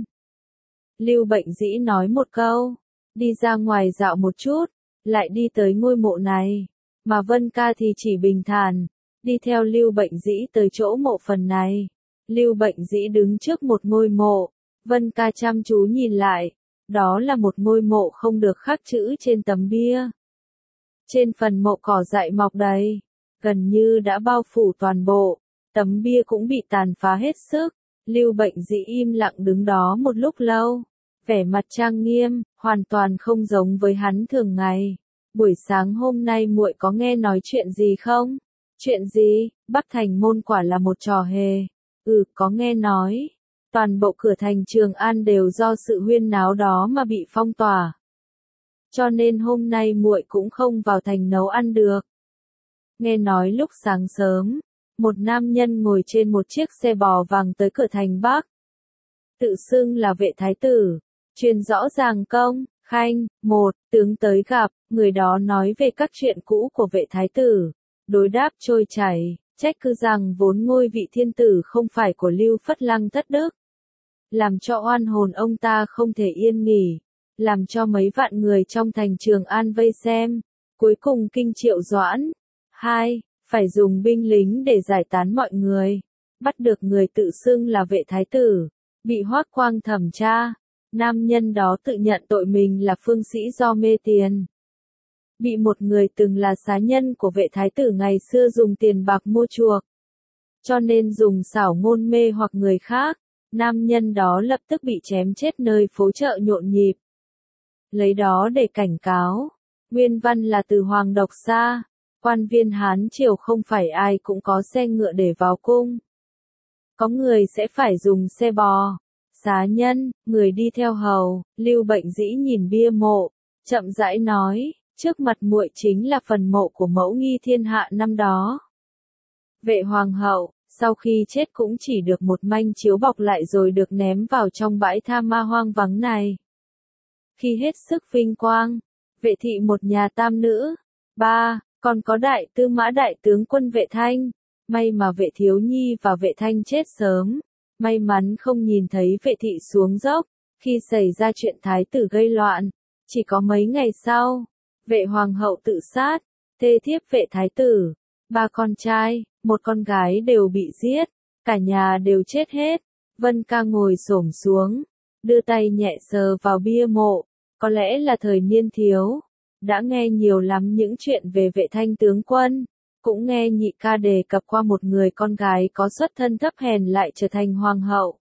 Lưu Bệnh Dĩ nói một câu, đi ra ngoài dạo một chút, lại đi tới ngôi mộ này, mà Vân Ca thì chỉ bình thản, đi theo Lưu Bệnh Dĩ tới chỗ mộ phần này. Lưu Bệnh Dĩ đứng trước một ngôi mộ, Vân Ca chăm chú nhìn lại, đó là một ngôi mộ không được khắc chữ trên tấm bia. Trên phần mộ cỏ dại mọc đầy, gần như đã bao phủ toàn bộ, tấm bia cũng bị tàn phá hết sức. Lưu Bệnh Dĩ im lặng đứng đó một lúc lâu, vẻ mặt trang nghiêm, hoàn toàn không giống với hắn thường ngày. Buổi sáng hôm nay muội có nghe nói chuyện gì không? Chuyện gì? Bắc Thành môn quả là một trò hề. Ừ, có nghe nói. Toàn bộ cửa thành Trường An đều do sự huyên náo đó mà bị phong tỏa. cho nên hôm nay muội cũng không vào thành nấu ăn được. Nghe nói lúc sáng sớm, một nam nhân ngồi trên một chiếc xe bò vàng tới cửa thành Bắc. Tự xưng là vệ thái tử, truyền rõ ràng công, khanh, một, tướng tới gặp, người đó nói về các chuyện cũ của vệ thái tử, đối đáp trôi chảy, trách cứ rằng vốn ngôi vị thiên tử không phải của Lưu Phất Lăng thất đức, làm cho oan hồn ông ta không thể yên nghỉ, làm cho mấy vạn người trong thành Trường An vây xem, cuối cùng kinh Triệu Doãn. Hai, phải dùng binh lính để giải tán mọi người, bắt được người tự xưng là vệ thái tử, bị Hoắc Quang thẩm tra. Nam nhân đó tự nhận tội mình là phương sĩ do mê tiền. Bị một người từng là xá nhân của vệ thái tử ngày xưa dùng tiền bạc mua chuộc. Cho nên dùng xảo ngôn mê hoặc người khác, nam nhân đó lập tức bị chém chết nơi phố chợ nhộn nhịp. Lấy đó để cảnh cáo, nguyên văn là từ Hoàng đọc xa, quan viên Hán Triều không phải ai cũng có xe ngựa để vào cung. Có người sẽ phải dùng xe bò. Xá nhân, người đi theo hầu, Lưu Bệnh Dĩ nhìn bia mộ, chậm rãi nói, trước mặt muội chính là phần mộ của mẫu nghi thiên hạ năm đó. Vệ hoàng hậu, sau khi chết cũng chỉ được một manh chiếu bọc lại rồi được ném vào trong bãi tha ma hoang vắng này. Khi hết sức vinh quang, vệ thị một nhà tam nữ, ba, còn có đại tư mã đại tướng quân vệ thanh, may mà vệ thiếu nhi và vệ thanh chết sớm. May mắn không nhìn thấy vệ thị xuống dốc, khi xảy ra chuyện thái tử gây loạn. Chỉ có mấy ngày sau, vệ hoàng hậu tự sát, thê thiếp vệ thái tử, ba con trai, một con gái đều bị giết, cả nhà đều chết hết. Vân Ca ngồi xổm xuống, đưa tay nhẹ sờ vào bia mộ, có lẽ là thời niên thiếu, đã nghe nhiều lắm những chuyện về vệ thanh tướng quân. Cũng nghe nhị ca đề cập qua một người con gái có xuất thân thấp hèn lại trở thành hoàng hậu.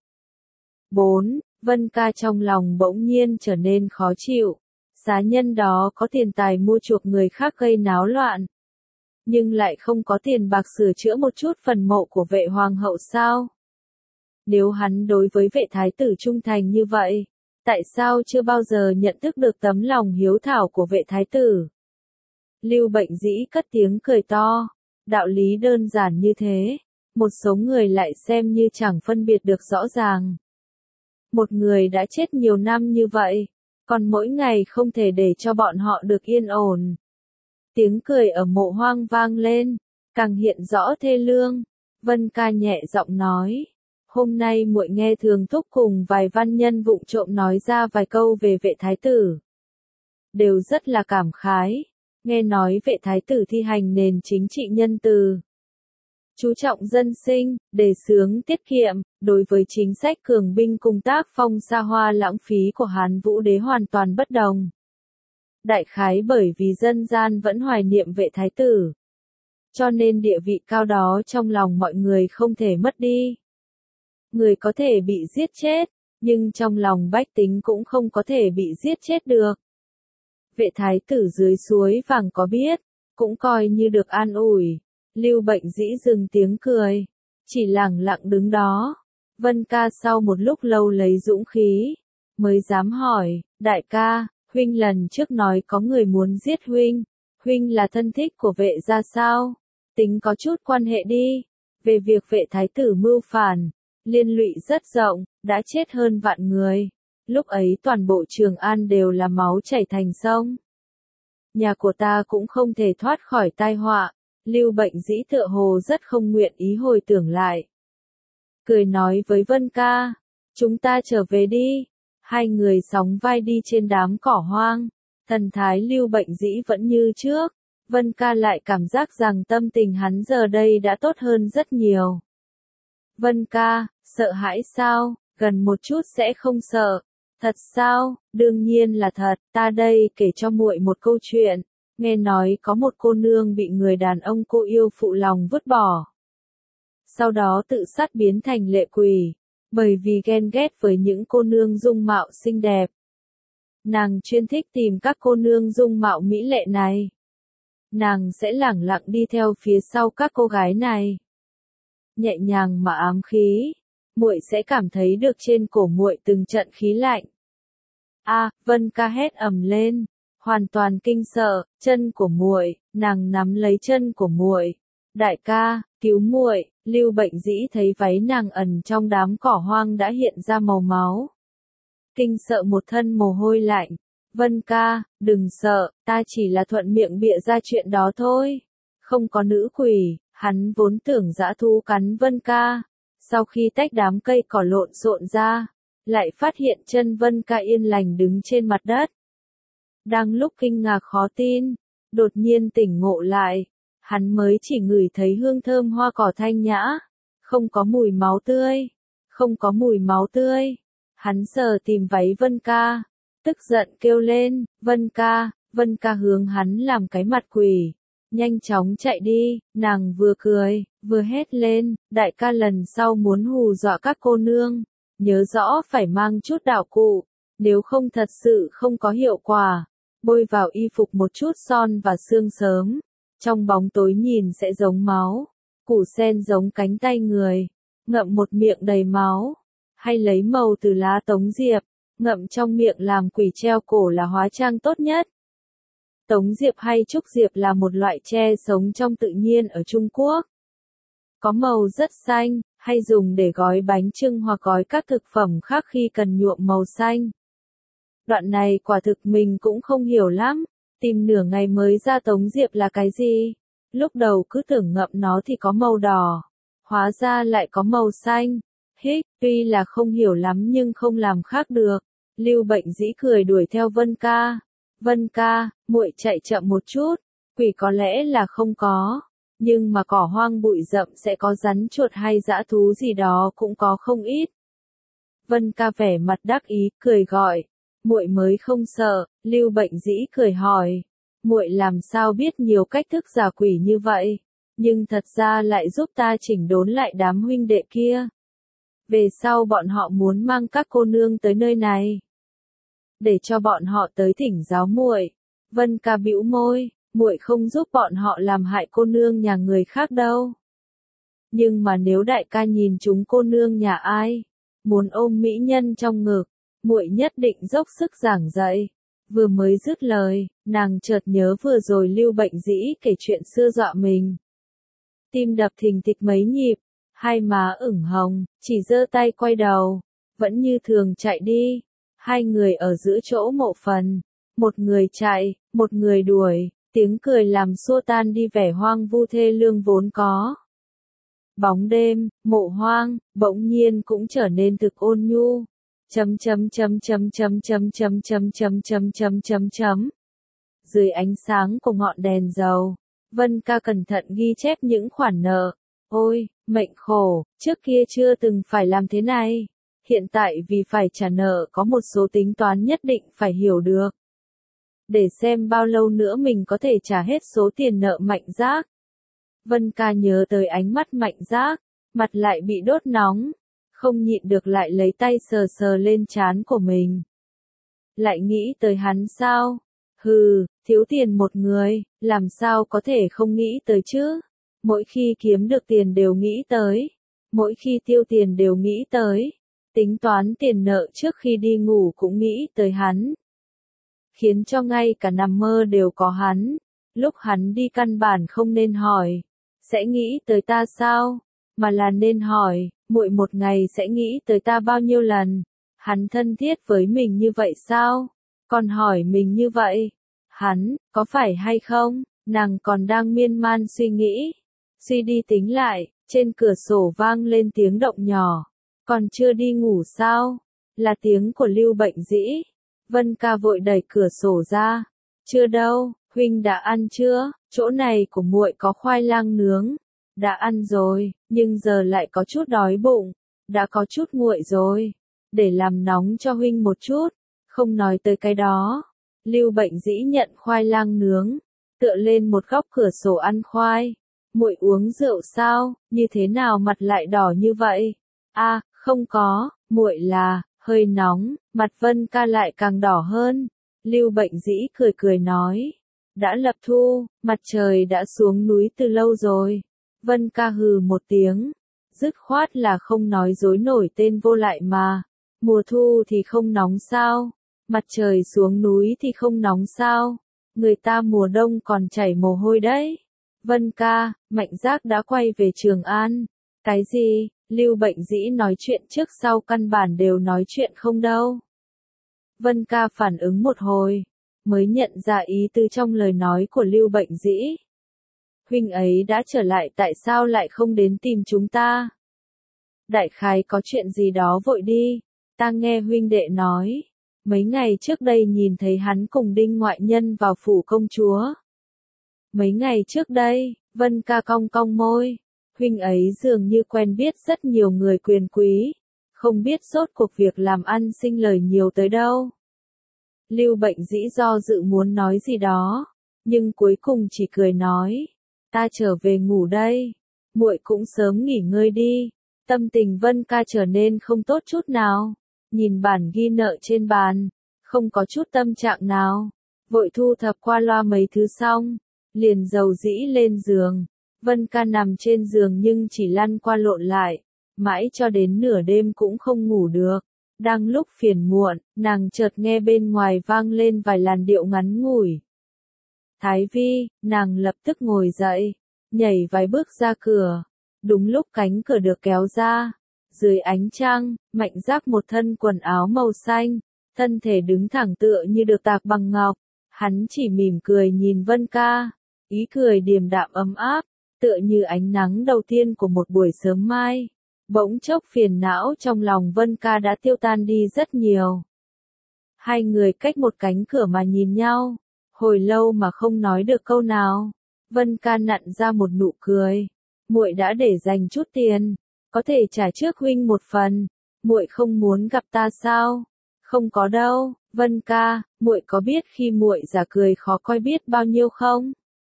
bốn. Vân Ca trong lòng bỗng nhiên trở nên khó chịu. Xá nhân đó có tiền tài mua chuộc người khác gây náo loạn. Nhưng lại không có tiền bạc sửa chữa một chút phần mộ của vệ hoàng hậu sao? Nếu hắn đối với vệ thái tử trung thành như vậy, tại sao chưa bao giờ nhận thức được tấm lòng hiếu thảo của vệ thái tử? Lưu Bệnh Dĩ cất tiếng cười to. Đạo lý đơn giản như thế, một số người lại xem như chẳng phân biệt được rõ ràng. Một người đã chết nhiều năm như vậy, còn mỗi ngày không thể để cho bọn họ được yên ổn. Tiếng cười ở mộ hoang vang lên, càng hiện rõ thê lương. Vân Ca nhẹ giọng nói, hôm nay muội nghe Thường Thúc cùng vài văn nhân vụng trộm nói ra vài câu về vệ thái tử. Đều rất là cảm khái. Nghe nói vệ thái tử thi hành nền chính trị nhân từ, chú trọng dân sinh, đề xướng tiết kiệm, đối với chính sách cường binh cùng tác phong xa hoa lãng phí của Hán Vũ Đế hoàn toàn bất đồng. Đại khái bởi vì dân gian vẫn hoài niệm vệ thái tử, cho nên địa vị cao đó trong lòng mọi người không thể mất đi. Người có thể bị giết chết, nhưng trong lòng bách tính cũng không có thể bị giết chết được. Vệ thái tử dưới suối vàng có biết, cũng coi như được an ủi. Lưu Bệnh Dĩ dừng tiếng cười, chỉ lẳng lặng đứng đó. Vân Ca sau một lúc lâu lấy dũng khí, mới dám hỏi, đại ca, huynh lần trước nói có người muốn giết huynh, huynh là thân thích của vệ gia sao? Tính có chút quan hệ đi. Về việc vệ thái tử mưu phản, liên lụy rất rộng, đã chết hơn vạn người. Lúc ấy toàn bộ Trường An đều là máu chảy thành sông. Nhà của ta cũng không thể thoát khỏi tai họa. Lưu Bệnh Dĩ tựa hồ rất không nguyện ý hồi tưởng lại. Cười nói với Vân Ca, chúng ta trở về đi. Hai người sóng vai đi trên đám cỏ hoang. Thần thái Lưu Bệnh Dĩ vẫn như trước. Vân Ca lại cảm giác rằng tâm tình hắn giờ đây đã tốt hơn rất nhiều. Vân Ca, sợ hãi sao? Gần một chút sẽ không sợ. Thật sao? Đương nhiên là thật, ta đây kể cho muội một câu chuyện. Nghe nói có một cô nương bị người đàn ông cô yêu phụ lòng vứt bỏ. Sau đó tự sát biến thành lệ quỷ, bởi vì ghen ghét với những cô nương dung mạo xinh đẹp. Nàng chuyên thích tìm các cô nương dung mạo mỹ lệ này. Nàng sẽ lẳng lặng đi theo phía sau các cô gái này. Nhẹ nhàng mà ám khí, muội sẽ cảm thấy được trên cổ muội từng trận khí lạnh. A, Vân Ca hét ầm lên. hoàn toàn kinh sợ, chân của muội, nàng nắm lấy chân của muội. Đại ca, cứu muội. Lưu Bệnh Dĩ thấy váy nàng ẩn trong đám cỏ hoang đã hiện ra màu máu. Kinh sợ một thân mồ hôi lạnh. Vân ca, đừng sợ, ta chỉ là thuận miệng bịa ra chuyện đó thôi. Không có nữ quỷ, hắn vốn tưởng dã thú cắn Vân ca. Sau khi tách đám cây cỏ lộn xộn ra, lại phát hiện chân Vân ca yên lành đứng trên mặt đất. Đang lúc kinh ngạc khó tin, đột nhiên tỉnh ngộ lại, hắn mới chỉ ngửi thấy hương thơm hoa cỏ thanh nhã, không có mùi máu tươi, không có mùi máu tươi. Hắn sờ tìm váy Vân ca, tức giận kêu lên, Vân ca. Vân ca hướng hắn làm cái mặt quỷ, nhanh chóng chạy đi. Nàng vừa cười, vừa hét lên, đại ca lần sau muốn hù dọa các cô nương, nhớ rõ phải mang chút đạo cụ, nếu không thật sự không có hiệu quả. Bôi vào y phục một chút son và xương sớm, trong bóng tối nhìn sẽ giống máu, củ sen giống cánh tay người, ngậm một miệng đầy máu, hay lấy màu từ lá tống diệp, ngậm trong miệng làm quỷ treo cổ là hóa trang tốt nhất. Tống diệp hay trúc diệp là một loại tre sống trong tự nhiên ở Trung Quốc. Có màu rất xanh, hay dùng để gói bánh chưng hoặc gói các thực phẩm khác khi cần nhuộm màu xanh. Đoạn này quả thực mình cũng không hiểu lắm, tìm nửa ngày mới ra tống diệp là cái gì. Lúc đầu cứ tưởng ngậm nó thì có màu đỏ, hóa ra lại có màu xanh. Hích, tuy là không hiểu lắm nhưng không làm khác được. Lưu Bệnh Dĩ cười đuổi theo Vân ca. Vân ca, muội chạy chậm một chút, quỷ có lẽ là không có, nhưng mà cỏ hoang bụi rậm sẽ có rắn chuột hay dã thú gì đó cũng có không ít. Vân ca vẻ mặt đắc ý, cười gọi, muội mới không sợ. Lưu Bệnh Dĩ cười hỏi, muội làm sao biết nhiều cách thức giả quỷ như vậy, nhưng thật ra lại giúp ta chỉnh đốn lại đám huynh đệ kia. Về sau bọn họ muốn mang các cô nương tới nơi này, để cho bọn họ tới thỉnh giáo muội. Vân ca bĩu môi, muội không giúp bọn họ làm hại cô nương nhà người khác đâu. Nhưng mà nếu đại ca nhìn chúng cô nương nhà ai, muốn ôm mỹ nhân trong ngực, muội nhất định dốc sức giảng dạy. Vừa mới dứt lời, nàng chợt nhớ vừa rồi Lưu Bệnh Dĩ kể chuyện xưa dọa mình. Tim đập thình thịch mấy nhịp, hai má ửng hồng, chỉ giơ tay quay đầu, vẫn như thường chạy đi. Hai người ở giữa chỗ mộ phần, một người chạy, một người đuổi, tiếng cười làm xua tan đi vẻ hoang vu thê lương vốn có. Bóng đêm, mộ hoang, bỗng nhiên cũng trở nên thực ôn nhu. Chấm chấm chấm chấm chấm chấm chấm chấm chấm chấm chấm chấm chấm. Dưới ánh sáng của ngọn đèn dầu, Vân ca cẩn thận ghi chép những khoản nợ. Ôi, mệnh khổ, trước kia chưa từng phải làm thế này. Hiện tại vì phải trả nợ có một số tính toán nhất định phải hiểu được. Để xem bao lâu nữa mình có thể trả hết số tiền nợ Mạnh Giác. Vân ca nhớ tới ánh mắt Mạnh Giác, mặt lại bị đốt nóng, không nhịn được lại lấy tay sờ sờ lên trán của mình. Lại nghĩ tới hắn sao? Hừ, thiếu tiền một người, làm sao có thể không nghĩ tới chứ? Mỗi khi kiếm được tiền đều nghĩ tới, mỗi khi tiêu tiền đều nghĩ tới. Tính toán tiền nợ trước khi đi ngủ cũng nghĩ tới hắn. Khiến cho ngay cả nằm mơ đều có hắn. Lúc hắn đi căn bản không nên hỏi, sẽ nghĩ tới ta sao? Mà là nên hỏi, muội một ngày sẽ nghĩ tới ta bao nhiêu lần? Hắn thân thiết với mình như vậy sao? Còn hỏi mình như vậy, hắn, có phải hay không? Nàng còn đang miên man suy nghĩ. Suy đi tính lại, trên cửa sổ vang lên tiếng động nhỏ. Còn chưa đi ngủ sao? Là tiếng của Lưu Bệnh Dĩ. Vân ca vội đẩy cửa sổ ra. Chưa đâu, huynh đã ăn chưa? Chỗ này của muội có khoai lang nướng. Đã ăn rồi, nhưng giờ lại có chút đói bụng. Đã có chút nguội rồi. Để làm nóng cho huynh một chút. Không nói tới cái đó. Lưu Bệnh Dĩ nhận khoai lang nướng, tựa lên một góc cửa sổ ăn khoai. Muội uống rượu sao? Như thế nào mặt lại đỏ như vậy? A, à, không có, muội là hơi nóng. Mặt Vân ca lại càng đỏ hơn. Lưu Bệnh Dĩ cười cười nói, đã lập thu, mặt trời đã xuống núi từ lâu rồi. Vân ca hừ một tiếng, dứt khoát là không nói dối nổi tên vô lại mà. Mùa thu thì không nóng sao? Mặt trời xuống núi thì không nóng sao? Người ta mùa đông còn chảy mồ hôi đấy. Vân ca, Mạnh Giác đã quay về Trường An. Cái gì? Lưu Bệnh Dĩ nói chuyện trước sau căn bản đều nói chuyện không đâu. Vân ca phản ứng một hồi, mới nhận ra ý tứ trong lời nói của Lưu Bệnh Dĩ. Huynh ấy đã trở lại, tại sao lại không đến tìm chúng ta? Đại khái có chuyện gì đó vội đi, ta nghe huynh đệ nói. Mấy ngày trước đây nhìn thấy hắn cùng Đinh ngoại nhân vào phủ công chúa. Mấy ngày trước đây, Vân ca cong cong môi. Huynh ấy dường như quen biết rất nhiều người quyền quý. Không biết rốt cuộc việc làm ăn sinh lời nhiều tới đâu. Lưu Bệnh Dĩ do dự muốn nói gì đó, nhưng cuối cùng chỉ cười nói. Ta trở về ngủ đây. Muội cũng sớm nghỉ ngơi đi. Tâm tình Vân ca trở nên không tốt chút nào. Nhìn bản ghi nợ trên bàn, không có chút tâm trạng nào. Vội thu thập qua loa mấy thứ xong, liền dầu dĩ lên giường. Vân ca nằm trên giường nhưng chỉ lăn qua lộn lại, mãi cho đến nửa đêm cũng không ngủ được. Đang lúc phiền muộn, nàng chợt nghe bên ngoài vang lên vài làn điệu ngắn ngủi. Thái Vi, nàng lập tức ngồi dậy, nhảy vài bước ra cửa. Đúng lúc cánh cửa được kéo ra, dưới ánh trăng, Mạnh Giác một thân quần áo màu xanh, thân thể đứng thẳng tựa như được tạc bằng ngọc. Hắn chỉ mỉm cười nhìn Vân ca, ý cười điềm đạm ấm áp, tựa như ánh nắng đầu tiên của một buổi sớm mai. Bỗng chốc phiền não trong lòng Vân ca đã tiêu tan đi rất nhiều. Hai người cách một cánh cửa mà nhìn nhau, hồi lâu mà không nói được câu nào. Vân ca nặn ra một nụ cười. Muội đã để dành chút tiền, có thể trả trước huynh một phần. Muội không muốn gặp ta sao? Không có đâu, Vân ca, muội có biết khi muội giả cười khó coi biết bao nhiêu không?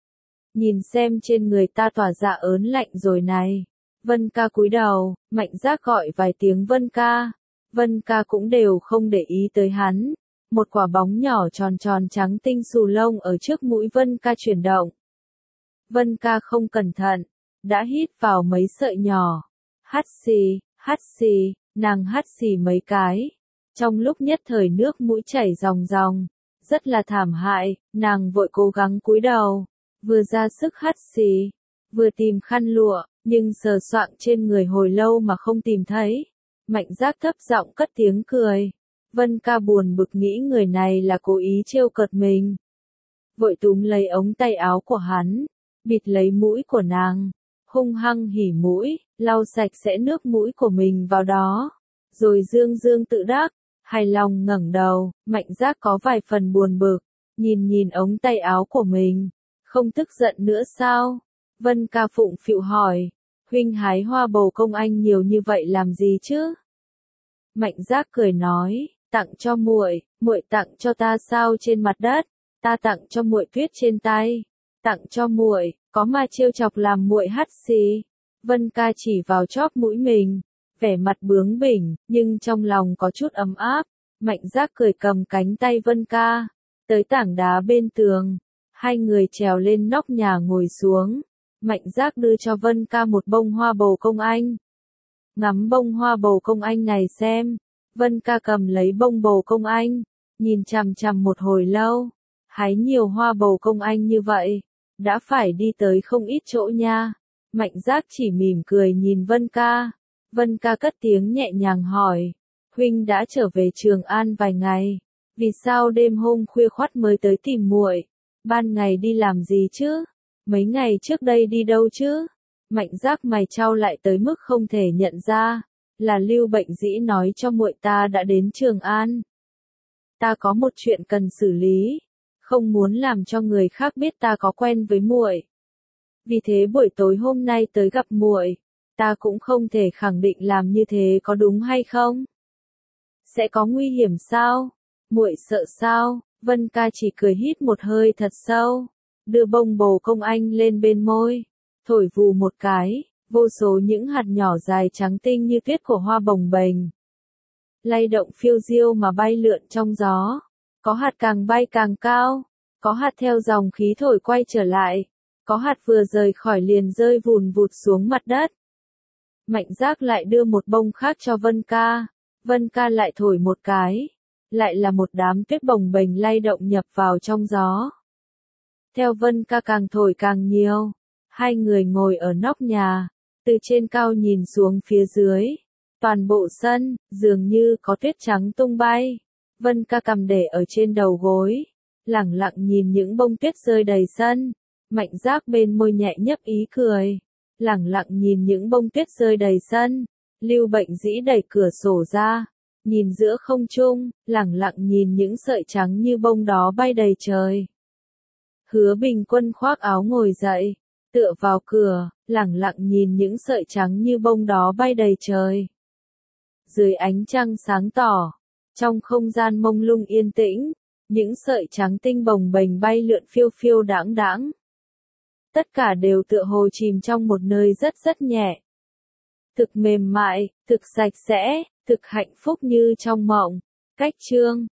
Nhìn xem trên người ta tỏa ra ớn lạnh rồi này. Vân ca cúi đầu, Mạnh Giác gọi vài tiếng Vân ca. Vân ca cũng đều không để ý tới hắn. Một quả bóng nhỏ tròn tròn trắng tinh xù lông ở trước mũi Vân ca chuyển động. Vân ca không cẩn thận, đã hít vào mấy sợi nhỏ. Hắt xì, hắt xì, nàng hắt xì mấy cái. Trong lúc nhất thời nước mũi chảy ròng ròng, rất là thảm hại, nàng vội cố gắng cúi đầu, vừa ra sức hắt xì, vừa tìm khăn lụa, nhưng sờ soạng trên người hồi lâu mà không tìm thấy. Mạnh Giác thấp giọng cất tiếng cười. Vân ca buồn bực nghĩ người này là cố ý trêu cợt mình. Vội túm lấy ống tay áo của hắn, bịt lấy mũi của nàng, hung hăng hỉ mũi, lau sạch sẽ nước mũi của mình vào đó, rồi dương dương tự đắc, hài lòng ngẩng đầu. Mạnh Giác có vài phần buồn bực, nhìn nhìn ống tay áo của mình, không tức giận nữa sao? Vân ca phụng phịu hỏi, huynh hái hoa bầu công anh nhiều như vậy làm gì chứ? Mạnh Giác cười nói, tặng cho muội, muội tặng cho ta sao trên mặt đất, ta tặng cho muội tuyết trên tay, tặng cho muội, có mà trêu chọc làm muội hắt xì. Vân ca chỉ vào chóp mũi mình, vẻ mặt bướng bỉnh, nhưng trong lòng có chút ấm áp. Mạnh Giác cười cầm cánh tay Vân ca, tới tảng đá bên tường, hai người trèo lên nóc nhà ngồi xuống. Mạnh Giác đưa cho Vân ca một bông hoa bầu công anh. Ngắm bông hoa bầu công anh này xem. Vân ca cầm lấy bông bầu công anh, nhìn chằm chằm một hồi lâu. Hái nhiều hoa bầu công anh như vậy, đã phải đi tới không ít chỗ nha. Mạnh Giác chỉ mỉm cười nhìn Vân ca. Vân ca cất tiếng nhẹ nhàng hỏi, huynh đã trở về Trường An vài ngày, vì sao đêm hôm khuya khoắt mới tới tìm muội? Ban ngày đi làm gì chứ? Mấy ngày trước đây đi đâu chứ? Mạnh Giác mày chau lại tới mức không thể nhận ra, là Lưu Bệnh Dĩ nói cho muội ta đã đến Trường An. Ta có một chuyện cần xử lý, không muốn làm cho người khác biết ta có quen với muội. Vì thế buổi tối hôm nay tới gặp muội, ta cũng không thể khẳng định làm như thế có đúng hay không. Sẽ có nguy hiểm sao? Muội sợ sao? Vân ca chỉ cười hít một hơi thật sâu, đưa bông bầu công anh lên bên môi, thổi vù một cái, vô số những hạt nhỏ dài trắng tinh như tuyết của hoa bồng bềnh, lay động phiêu diêu mà bay lượn trong gió. Có hạt càng bay càng cao, có hạt theo dòng khí thổi quay trở lại, có hạt vừa rời khỏi liền rơi vùn vụt xuống mặt đất. Mạnh Giác lại đưa một bông khác cho Vân ca, Vân ca lại thổi một cái, lại là một đám tuyết bồng bềnh lay động nhập vào trong gió. Theo Vân Ca càng thổi càng nhiều, hai người ngồi ở nóc nhà, từ trên cao nhìn xuống phía dưới. Toàn bộ sân, dường như có tuyết trắng tung bay. Vân Ca cầm để ở trên đầu gối, lẳng lặng nhìn những bông tuyết rơi đầy sân. Mạnh Giác bên môi nhẹ nhấp ý cười, lẳng lặng nhìn những bông tuyết rơi đầy sân. Lưu Bệnh Dĩ đẩy cửa sổ ra, nhìn giữa không trung, lẳng lặng nhìn những sợi trắng như bông đó bay đầy trời. Hứa Bình Quân khoác áo ngồi dậy, tựa vào cửa, lẳng lặng nhìn những sợi trắng như bông đó bay đầy trời. Dưới ánh trăng sáng tỏ, trong không gian mông lung yên tĩnh, những sợi trắng tinh bồng bềnh bay lượn phiêu phiêu đãng đãng. Tất cả đều tựa hồ chìm trong một nơi rất rất nhẹ. Thực mềm mại, thực sạch sẽ, thực hạnh phúc như trong mộng. Cách chương